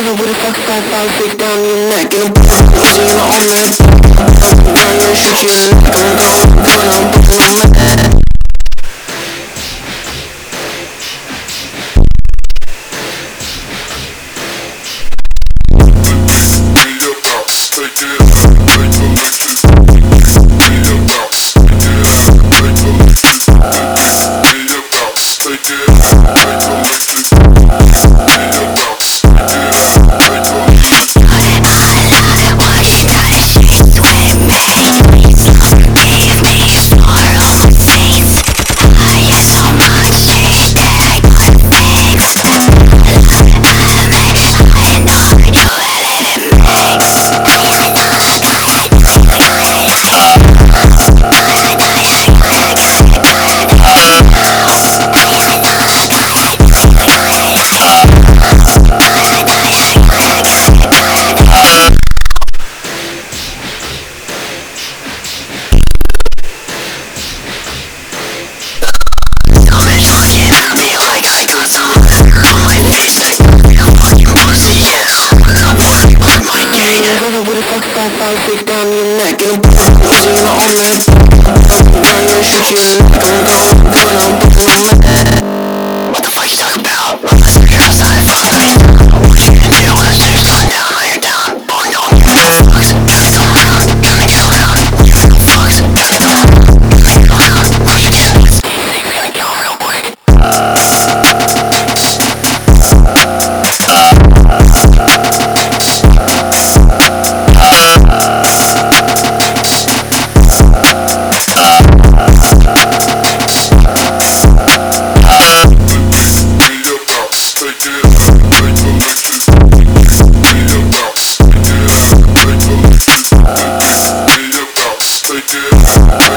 Nigga with a fuck style, I'll stick down your neck. And I'm putting on that. I'm gonna shoot you in the neck. I'm going on mad. I'll stick down your neck. And I'm putting on that. I'm gonna shoot you in the neck. I'm going on mad. What the fuck you talking about? You're outside, fuck me. What you gonna do when there's sun down on your down? Pulling on your fucks. Gotta go around, gotta go around. You little fucks, gotta go around, gotta go around. What you do? Think we're gonna go real quick. Take it.